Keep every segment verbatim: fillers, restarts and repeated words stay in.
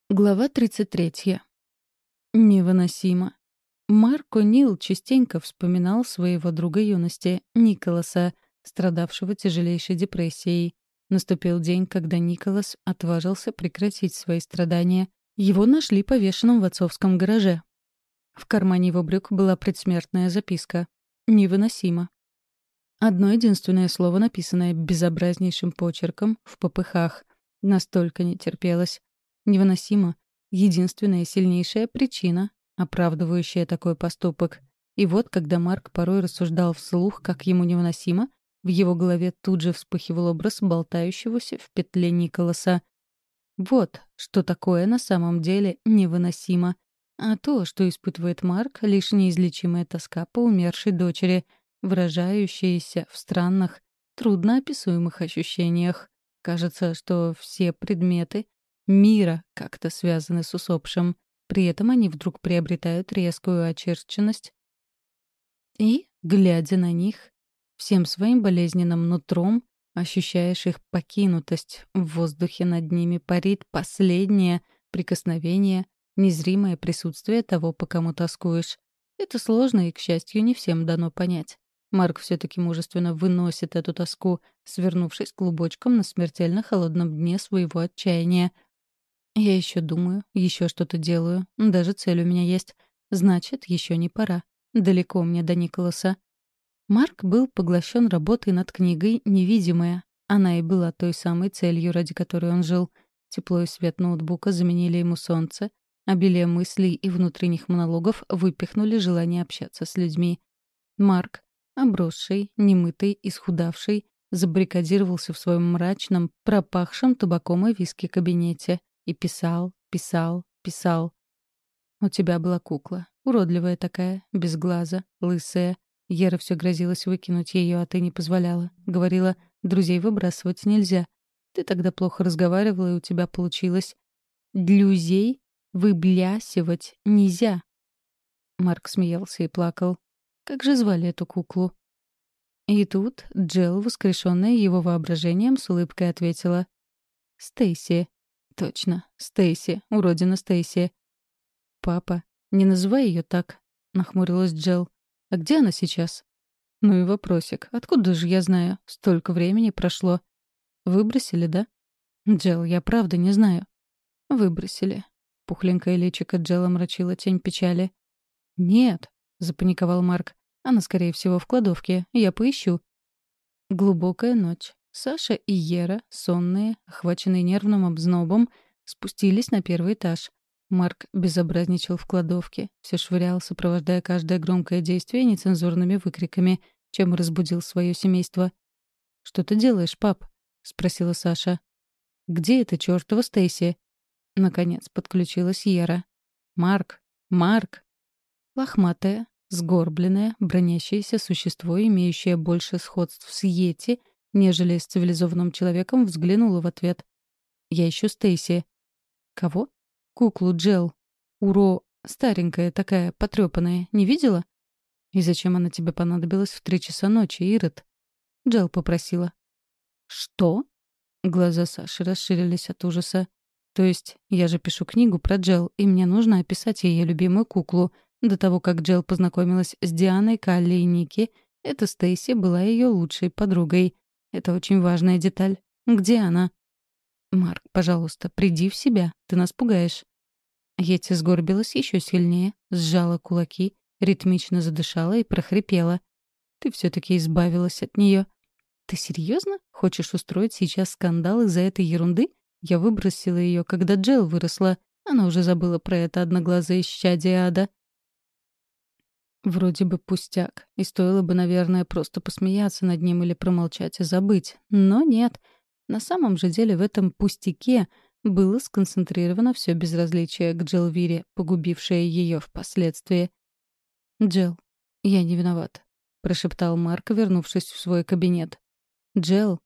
Глава тридцать третья. Невыносимо. Марк О'Нил частенько вспоминал своего друга юности, Николаса, страдавшего тяжелейшей депрессией. Наступил день, когда Николас отважился прекратить свои страдания. Его нашли повешенным в отцовском гараже. В кармане его брюк была предсмертная записка. «Невыносимо». Одно единственное слово, написанное безобразнейшим почерком, в попыхах. Настолько не терпелось. Невыносимо — единственная сильнейшая причина, оправдывающая такой поступок. И вот, когда Марк порой рассуждал вслух, как ему невыносимо, в его голове тут же вспыхивал образ болтающегося в петле Николаса. Вот что такое на самом деле невыносимо. А то, что испытывает Марк, — лишь неизлечимая тоска по умершей дочери, выражающаяся в странных, трудноописуемых ощущениях. Кажется, что все предметы мира как-то связаны с усопшим. При этом они вдруг приобретают резкую очерченность. И, глядя на них, всем своим болезненным нутром ощущаешь их покинутость. В воздухе над ними парит последнее прикосновение, незримое присутствие того, по кому тоскуешь. Это сложно и, к счастью, не всем дано понять. Марк все-таки мужественно выносит эту тоску, свернувшись клубочком на смертельно холодном дне своего отчаяния. Я еще думаю, еще что-то делаю. Даже цель у меня есть. Значит, еще не пора. Далеко мне до Николаса. Марк был поглощен работой над книгой «Невидимая». Она и была той самой целью, ради которой он жил. Тепло и свет ноутбука заменили ему солнце. Обилие мыслей и внутренних монологов выпихнули желание общаться с людьми. Марк, обросший, немытый, исхудавший, забаррикадировался в своем мрачном, пропахшем табаком и виски кабинете. И писал, писал, писал. У тебя была кукла. Уродливая такая, без глаза, лысая. Ера все грозилась выкинуть ее, а ты не позволяла. Говорила, друзей выбрасывать нельзя. Ты тогда плохо разговаривала, и у тебя получилось. Друзей выблясывать нельзя. Марк смеялся и плакал. Как же звали эту куклу? И тут Джилл, воскрешенная его воображением, с улыбкой ответила. Стейси. Точно, Стейси, уродина Стейси. «Папа, не называй ее так», — нахмурилась Джилл. «А где она сейчас?» «Ну и вопросик. Откуда же я знаю? Столько времени прошло». «Выбросили, да?» «Джилл, я правда не знаю». «Выбросили». Пухленькое личико Джилл омрачила тень печали. «Нет», — запаниковал Марк. «Она, скорее всего, в кладовке. Я поищу». Глубокая ночь. Саша и Ера, сонные, охваченные нервным обзнобом, спустились на первый этаж. Марк безобразничал в кладовке, все швырял, сопровождая каждое громкое действие нецензурными выкриками, чем разбудил свое семейство. «Что ты делаешь, пап?» — спросила Саша. «Где эта чёртова Стейси?» Наконец подключилась Ера. «Марк! Марк!» Лохматое, сгорбленное, бронящееся существо, имеющее больше сходств с Йети, нежели с цивилизованным человеком, взглянула в ответ. «Я ищу Стейси». «Кого?» «Куклу Джел. Уро... Старенькая такая, потрёпанная. Не видела?» «И зачем она тебе понадобилась в три часа ночи, Ирод?» Джел попросила. «Что?» Глаза Саши расширились от ужаса. «То есть я же пишу книгу про Джел, и мне нужно описать ее любимую куклу. До того, как Джел познакомилась с Дианой, Калли и Ники, эта Стейси была ее лучшей подругой. Это очень важная деталь. Где она?» «Марк, пожалуйста, приди в себя. Ты нас пугаешь». Йети сгорбилась еще сильнее, сжала кулаки, ритмично задышала и прохрипела. «Ты все-таки избавилась от нее. Ты серьезно? Хочешь устроить сейчас скандал из-за этой ерунды? Я выбросила ее, когда Джел выросла. Она уже забыла про это одноглазое исчадие ада». Вроде бы пустяк, и стоило бы, наверное, просто посмеяться над ним или промолчать и забыть. Но нет. На самом же деле в этом пустяке было сконцентрировано все безразличие к Джилвире, погубившее ее впоследствии. «Джилл, я не виноват», — прошептал Марк, вернувшись в свой кабинет. «Джилл».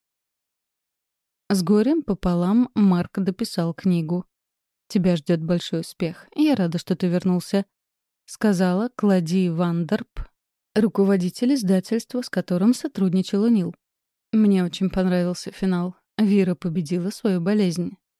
С горем пополам Марк дописал книгу. «Тебя ждет большой успех. Я рада, что ты вернулся», — сказала Клади Вандерп, руководитель издательства, с которым сотрудничал Нил. «Мне очень понравился финал. Вира победила свою болезнь.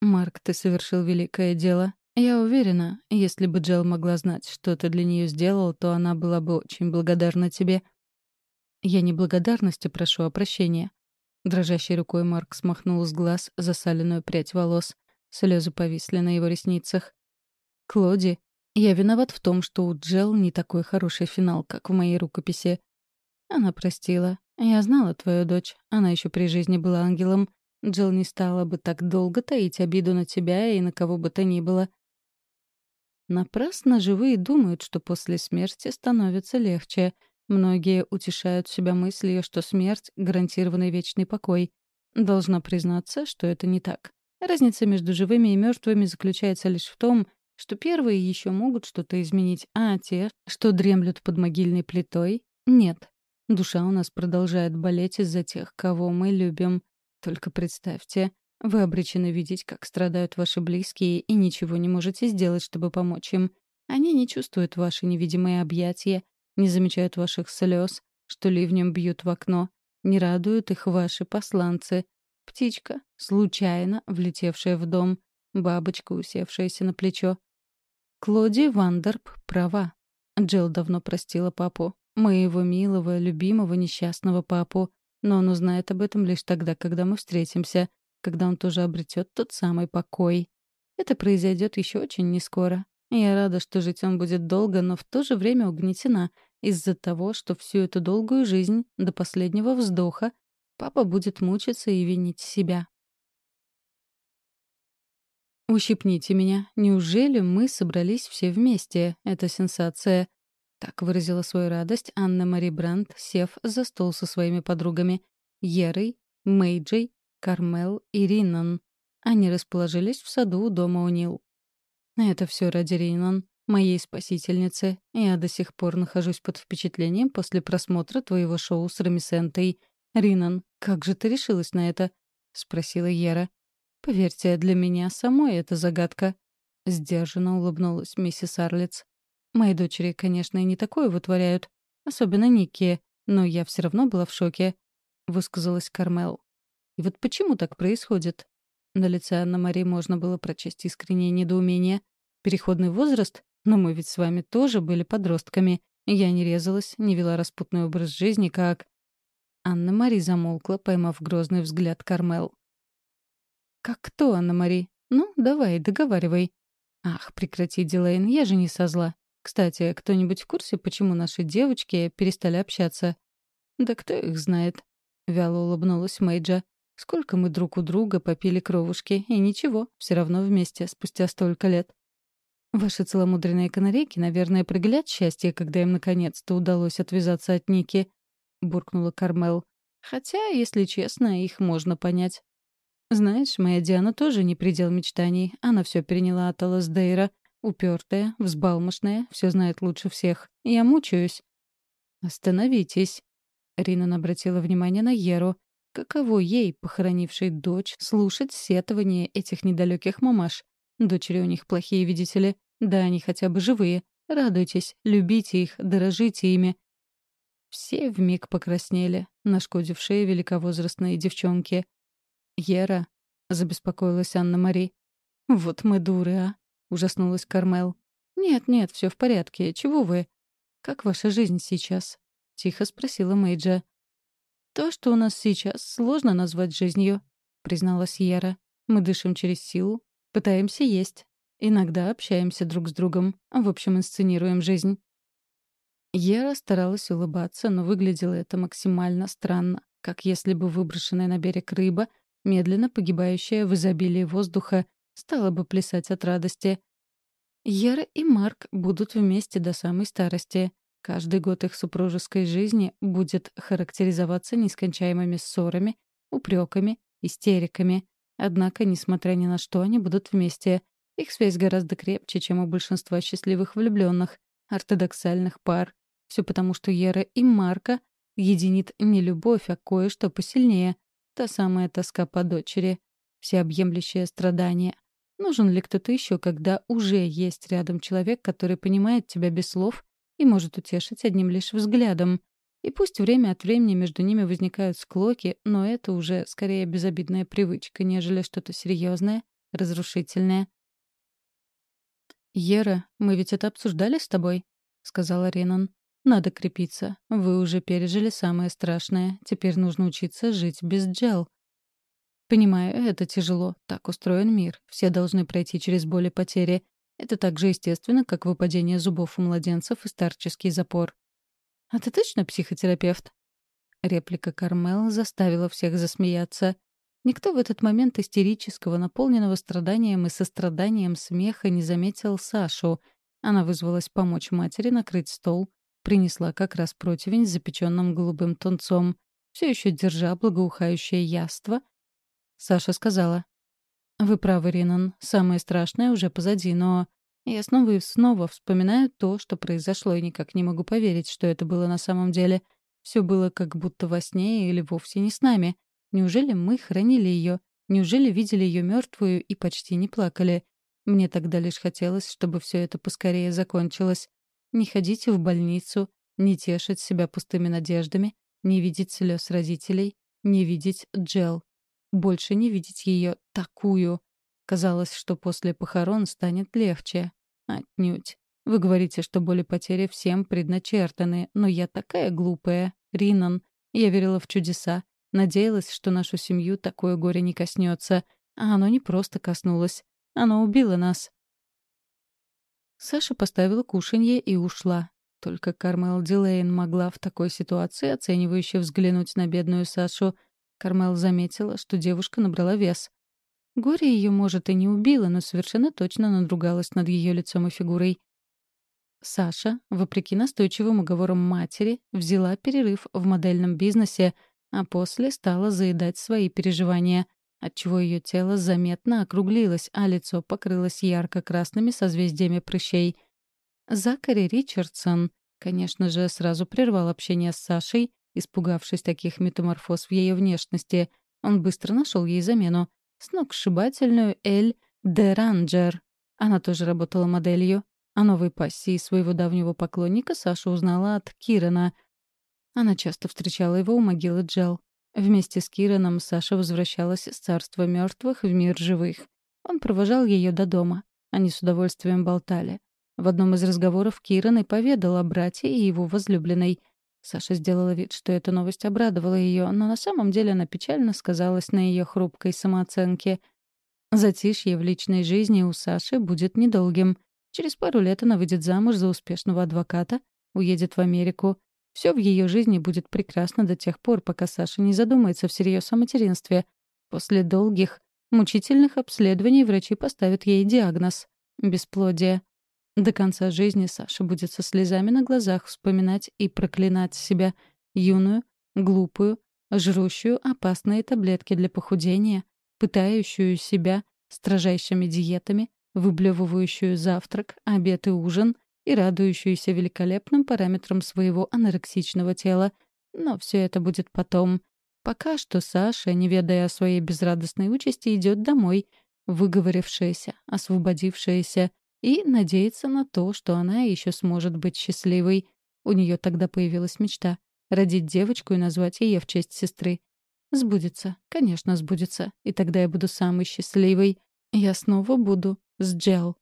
«Марк, ты совершил великое дело. Я уверена, если бы Джел могла знать, что ты для нее сделал, то она была бы очень благодарна тебе». «Я не благодарности прошу, а прощения». Дрожащей рукой Марк смахнул с глаз засаленную прядь волос. Слезы повисли на его ресницах. «Клоди, я виноват в том, что у Джел не такой хороший финал, как в моей рукописи». Она простила. «Я знала твою дочь. Она еще при жизни была ангелом. Джел не стала бы так долго таить обиду на тебя и на кого бы то ни было». Напрасно живые думают, что после смерти становится легче. Многие утешают себя мыслью, что смерть — гарантированный вечный покой. Должна признаться, что это не так. Разница между живыми и мертвыми заключается лишь в том, что первые еще могут что-то изменить, а те, что дремлют под могильной плитой, нет. Душа у нас продолжает болеть из-за тех, кого мы любим. Только представьте, вы обречены видеть, как страдают ваши близкие, и ничего не можете сделать, чтобы помочь им. Они не чувствуют ваши невидимые объятия, не замечают ваших слез, что ливнем бьют в окно, не радуют их ваши посланцы. Птичка, случайно влетевшая в дом, бабочка, усевшаяся на плечо. Клоди Вандерп права. Джилл давно простила папу. Моего милого, любимого, несчастного папу. Но он узнает об этом лишь тогда, когда мы встретимся, когда он тоже обретет тот самый покой. Это произойдет еще очень нескоро. Я рада, что жить он будет долго, но в то же время угнетена из-за того, что всю эту долгую жизнь, до последнего вздоха, папа будет мучиться и винить себя. «Ущипните меня. Неужели мы собрались все вместе? Это сенсация». Так выразила свою радость Анна-Мари Брандт, сев за стол со своими подругами Ерой, Мэйджей, Кармел и Риннан. Они расположились в саду у дома О'Нил. «Это все ради Риннан, моей спасительницы. Я до сих пор нахожусь под впечатлением после просмотра твоего шоу с Рамисентой. Риннан, как же ты решилась на это?» — спросила Ера. «Поверьте, для меня самой это загадка». Сдержанно улыбнулась миссис Арлетс. «Мои дочери, конечно, и не такое вытворяют, особенно Никки, но я все равно была в шоке», — высказалась Кармел. «И вот почему так происходит?» На лице Анны-Мари можно было прочесть искреннее недоумение. «Переходный возраст? Но мы ведь с вами тоже были подростками. Я не резалась, не вела распутный образ жизни, как...» Анна-Мари замолкла, поймав грозный взгляд Кармел. «Как кто, Анна-Мари? Ну, давай, договаривай». «Ах, прекрати, Дилейн, я же не со зла. Кстати, кто-нибудь в курсе, почему наши девочки перестали общаться?» «Да кто их знает?» — вяло улыбнулась Мэйджа. «Сколько мы друг у друга попили кровушки, и ничего, все равно вместе, спустя столько лет». «Ваши целомудренные канарейки, наверное, прыгали от счастья, когда им наконец-то удалось отвязаться от Ники», — буркнула Кармел. «Хотя, если честно, их можно понять». «Знаешь, моя Диана тоже не предел мечтаний. Она все переняла от Аласдейра. Упертая, взбалмошная, все знает лучше всех. Я мучаюсь». «Остановитесь». Ринан обратила внимание на Еру. Каково ей, похоронившей дочь, слушать сетование этих недалеких мамаш? Дочери у них плохие, видите ли. Да, они хотя бы живые. Радуйтесь, любите их, дорожите ими. Все вмиг покраснели, нашкодившие великовозрастные девчонки. «Ера», — забеспокоилась Анна-Мари. «Вот мы дуры, а?» — ужаснулась Кармел. «Нет-нет, все в порядке. Чего вы?» «Как ваша жизнь сейчас?» — тихо спросила Мэйджа. «То, что у нас сейчас, сложно назвать жизнью», — призналась Ера. «Мы дышим через силу, пытаемся есть. Иногда общаемся друг с другом. В общем, инсценируем жизнь». Ера старалась улыбаться, но выглядело это максимально странно, как если бы выброшенная на берег рыба, медленно погибающая в изобилии воздуха, стала бы плясать от радости. Ера и Марк будут вместе до самой старости. Каждый год их супружеской жизни будет характеризоваться нескончаемыми ссорами, упреками, истериками. Однако, несмотря ни на что, они будут вместе. Их связь гораздо крепче, чем у большинства счастливых влюбленных, ортодоксальных пар. Все потому, что Ера и Марка единит не любовь, а кое-что посильнее. Та самая тоска по дочери. Всеобъемлющее страдание. Нужен ли кто-то еще, когда уже есть рядом человек, который понимает тебя без слов и может утешить одним лишь взглядом? И пусть время от времени между ними возникают склоки, но это уже скорее безобидная привычка, нежели что-то серьезное разрушительное. «Ера, мы ведь это обсуждали с тобой?» — сказала Ренан. «Надо крепиться. Вы уже пережили самое страшное. Теперь нужно учиться жить без Джел». «Понимаю, это тяжело. Так устроен мир. Все должны пройти через боль и потери. Это так же естественно, как выпадение зубов у младенцев и старческий запор». «А ты точно психотерапевт?» Реплика Кармел заставила всех засмеяться. Никто в этот момент истерического, наполненного страданием и состраданием смеха не заметил Сашу. Она вызвалась помочь матери накрыть стол, принесла как раз противень с запеченным голубым тунцом, все еще держа благоухающее яство. Саша сказала: «Вы правы, Ринан, самое страшное уже позади, но я снова и снова вспоминаю то, что произошло, и никак не могу поверить, что это было на самом деле. Все было как будто во сне или вовсе не с нами. Неужели мы хранили ее? Неужели видели ее мертвую и почти не плакали? Мне тогда лишь хотелось, чтобы все это поскорее закончилось. Не ходить в больницу, не тешить себя пустыми надеждами, не видеть слез родителей, не видеть Джел. Больше не видеть ее такую. Казалось, что после похорон станет легче. Отнюдь. Вы говорите, что боли потери всем предначертаны, но я такая глупая, Ринан. Я верила в чудеса, надеялась, что нашу семью такое горе не коснется, а оно не просто коснулось. Оно убило нас». Саша поставила кушанье и ушла. Только Кармел Дилейн могла в такой ситуации оценивающе взглянуть на бедную Сашу. Кармел заметила, что девушка набрала вес. Горе ее, может, и не убило, но совершенно точно надругалось над ее лицом и фигурой. Саша, вопреки настойчивым уговорам матери, взяла перерыв в модельном бизнесе, а после стала заедать свои переживания, отчего ее тело заметно округлилось, а лицо покрылось ярко-красными созвездиями прыщей. Закари Ричардсон, конечно же, сразу прервал общение с Сашей, испугавшись таких метаморфоз в ее внешности. Он быстро нашел ей замену — сногсшибательную Эль Деранджер. Она тоже работала моделью. О новой пассии своего давнего поклонника Саша узнала от Кирана. Она часто встречала его у могилы Джел. Вместе с Кираном Саша возвращалась из царства мертвых в мир живых. Он провожал ее до дома. Они с удовольствием болтали. В одном из разговоров Киран и поведал о брате и его возлюбленной. Саша сделала вид, что эта новость обрадовала ее, но на самом деле она печально сказалась на ее хрупкой самооценке. Затишье в личной жизни у Саши будет недолгим. Через пару лет она выйдет замуж за успешного адвоката, уедет в Америку. Все в ее жизни будет прекрасно до тех пор, пока Саша не задумается всерьез о материнстве. После долгих, мучительных обследований врачи поставят ей диагноз — бесплодие. До конца жизни Саша будет со слезами на глазах вспоминать и проклинать себя, юную, глупую, жрущую опасные таблетки для похудения, пытающую себя строжайшими диетами, выблевывающую завтрак, обед и ужин и радующуюся великолепным параметрам своего анорексичного тела. Но все это будет потом. Пока что Саша, не ведая о своей безрадостной участи, идет домой, выговорившаяся, освободившаяся, и надеется на то, что она еще сможет быть счастливой. У нее тогда появилась мечта — родить девочку и назвать ее в честь сестры. Сбудется, конечно, сбудется, и тогда я буду самой счастливой. Я снова буду с Джел.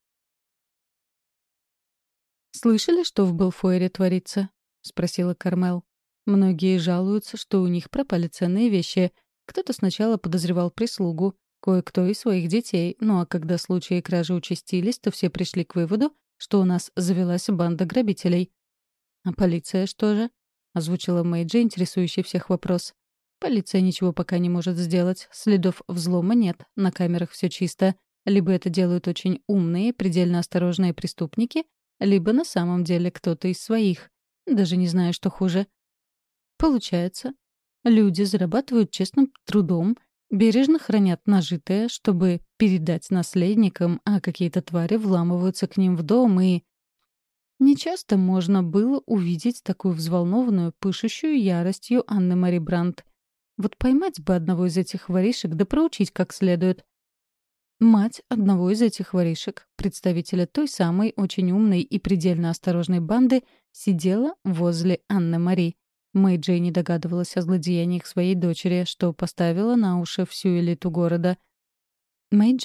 «Слышали, что в Белфойре творится?» — спросила Кармел. «Многие жалуются, что у них пропали ценные вещи. Кто-то сначала подозревал прислугу, кое-кто и своих детей, ну а когда случаи кражи участились, то все пришли к выводу, что у нас завелась банда грабителей». «А полиция что же?» — озвучила Мэйджи, интересующий всех вопрос. «Полиция ничего пока не может сделать. Следов взлома нет, на камерах все чисто. Либо это делают очень умные, предельно осторожные преступники, либо на самом деле кто-то из своих. Даже не знаю, что хуже. Получается, люди зарабатывают честным трудом, бережно хранят нажитое, чтобы передать наследникам, а какие-то твари вламываются к ним в дом и... Нечасто можно было увидеть такую взволнованную, пышущую яростью Анны-Мари Брандт. Вот поймать бы одного из этих воришек да проучить как следует. Мать одного из этих воришек, представителя той самой очень умной и предельно осторожной банды, сидела возле Анны-Мари. Мэйджи не догадывалась о злодеяниях своей дочери, что поставила на уши всю элиту города. «Мэйджи,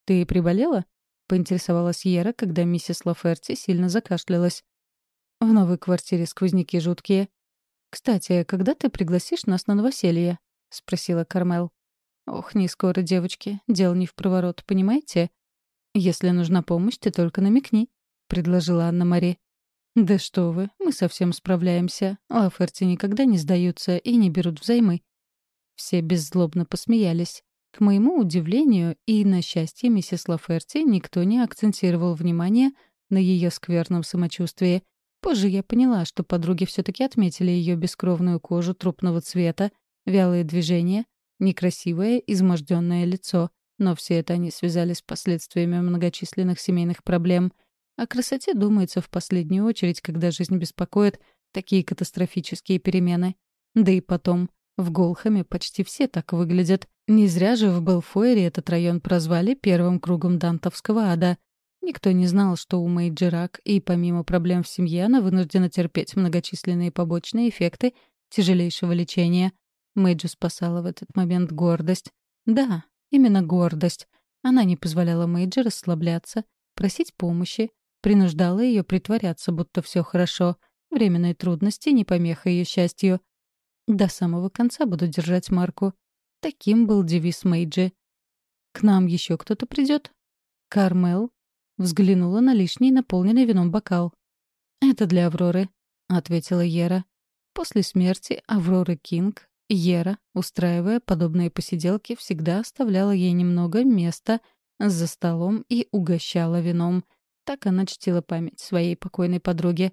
«Ты приболела?» — поинтересовалась Йера, когда миссис Лаферти сильно закашлялась. «В новой квартире сквозняки жуткие. Кстати, когда ты пригласишь нас на новоселье?» — спросила Кармел. «Ох, не скоро, девочки. Дело не в проворот, понимаете? Если нужна помощь, ты только намекни», — предложила Анна-Мари. «Да что вы, мы совсем справляемся. Лаферти никогда не сдаются и не берут взаймы». Все беззлобно посмеялись. К моему удивлению и на счастье миссис Лаферти никто не акцентировал внимание на ее скверном самочувствии. Позже я поняла, что подруги все-таки отметили ее бескровную кожу трупного цвета, вялые движения, некрасивое, изможденное лицо. Но все это они связали с последствиями многочисленных семейных проблем. О красоте думается в последнюю очередь, когда жизнь беспокоит такие катастрофические перемены. Да и потом, в Голхэме почти все так выглядят. Не зря же в Белфойре этот район прозвали первым кругом дантовского ада. Никто не знал, что у Мэйджи рак, и помимо проблем в семье она вынуждена терпеть многочисленные побочные эффекты тяжелейшего лечения. Мэйджи спасала в этот момент гордость. Да, именно гордость. Она не позволяла Мэйджи расслабляться, просить помощи, принуждала ее притворяться, будто все хорошо. Временные трудности — не помеха ее счастью. До самого конца буду держать марку. Таким был девиз Мэйджи. «К нам еще кто-то придет?» Кармел взглянула на лишний наполненный вином бокал. «Это для Авроры», — ответила Йера. После смерти Авроры Кинг Йера, устраивая подобные посиделки, всегда оставляла ей немного места за столом и угощала вином. Так она чтила память своей покойной подруги.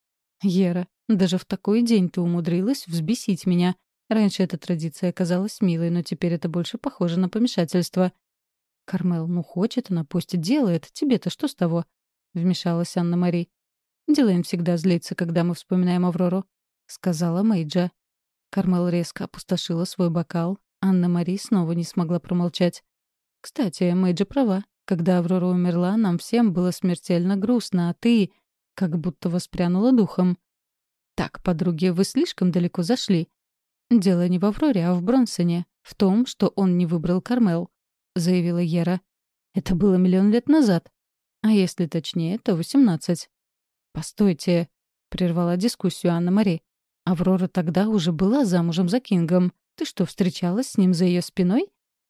«Йера, даже в такой день ты умудрилась взбесить меня. Раньше эта традиция казалась милой, но теперь это больше похоже на помешательство». «Кармел, ну хочет она, пусть и делает. Тебе-то что с того?» — вмешалась Анна-Мари. «Дилейн всегда злится, когда мы вспоминаем Аврору», — сказала Мэйджа. Кармел резко опустошила свой бокал. Анна-Мари снова не смогла промолчать. «Кстати, Мэйджа права. Когда Аврора умерла, нам всем было смертельно грустно, а ты как будто воспрянула духом». «Так, подруги, вы слишком далеко зашли. Дело не в Авроре, а в Бронсоне, в том, что он не выбрал Кармел», — заявила Йера. «Это было миллион лет назад. А если точнее, то восемнадцать». «Постойте», — прервала дискуссию Анна-Мари. «Аврора тогда уже была замужем за Кингом. Ты что, встречалась с ним за ее спиной?»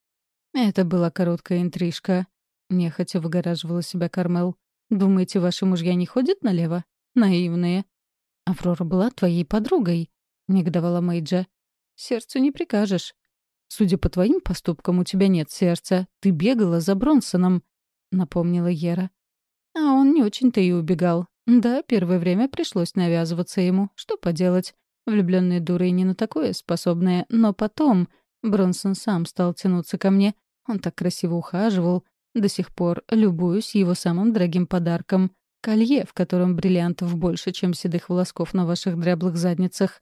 «Это была короткая интрижка», — нехотя выгораживала себя Кармел. «Думаете, ваши мужья не ходят налево? Наивные». «Аврора была твоей подругой», — негодовала Мэйджа. «Сердцу не прикажешь». «Судя по твоим поступкам, у тебя нет сердца. Ты бегала за Бронсоном», — напомнила Йера. «А он не очень-то и убегал. Да, первое время пришлось навязываться ему. Что поделать? Влюбленные дуры и не на такое способные. Но потом Бронсон сам стал тянуться ко мне. Он так красиво ухаживал. До сих пор любуюсь его самым дорогим подарком — колье, в котором бриллиантов больше, чем седых волосков на ваших дряблых задницах».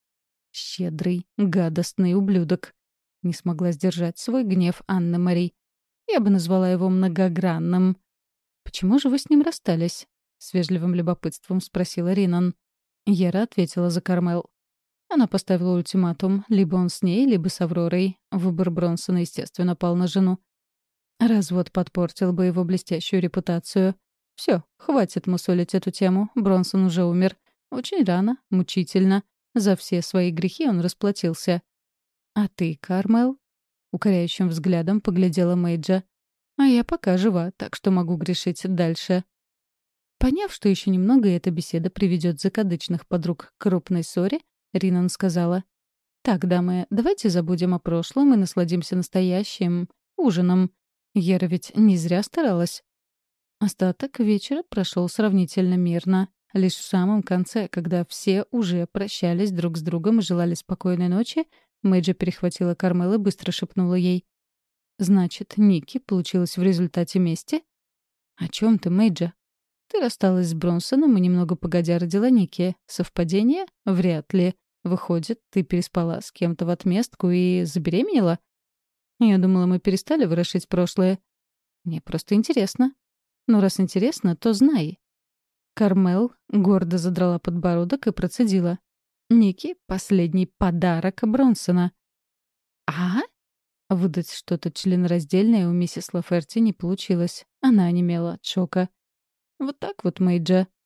«Щедрый, гадостный ублюдок», — не смогла сдержать свой гнев Анна-Мари. «Я бы назвала его многогранным». «Почему же вы с ним расстались?» — с вежливым любопытством спросила Ринан. Яра ответила за Кармел. Она поставила ультиматум: либо он с ней, либо с Авророй. Выбор Бронсона, естественно, пал на жену. Развод подпортил бы его блестящую репутацию. Все, хватит мусолить эту тему. Бронсон уже умер. Очень рано, мучительно. За все свои грехи он расплатился. «А ты, Кармел?» — укоряющим взглядом поглядела Мэйджа. «А я пока жива, так что могу грешить дальше». Поняв, что еще немного и эта беседа приведет закадычных подруг к крупной ссоре, Ринан сказала: «Так, дамы, давайте забудем о прошлом и насладимся настоящим ужином. Ера ведь не зря старалась». Остаток вечера прошел сравнительно мирно. Лишь в самом конце, когда все уже прощались друг с другом и желали спокойной ночи, Мэйджа перехватила Кармел и быстро шепнула ей: «Значит, Никки получилось в результате мести?» «О чем ты, Мэйджа?» «Ты рассталась с Бронсоном и немного погодя родила Никки. Совпадение? Вряд ли. Выходит, ты переспала с кем-то в отместку и забеременела?» «Я думала, мы перестали ворошить прошлое. Мне просто интересно». «Ну, раз интересно, то знай». Кармел гордо задрала подбородок и процедила: «Никки — последний подарок Бронсона». «А?» Выдать что-то членораздельное у миссис Лаферти не получилось. Она онемела от шока. «Вот так вот, Мэйджа»,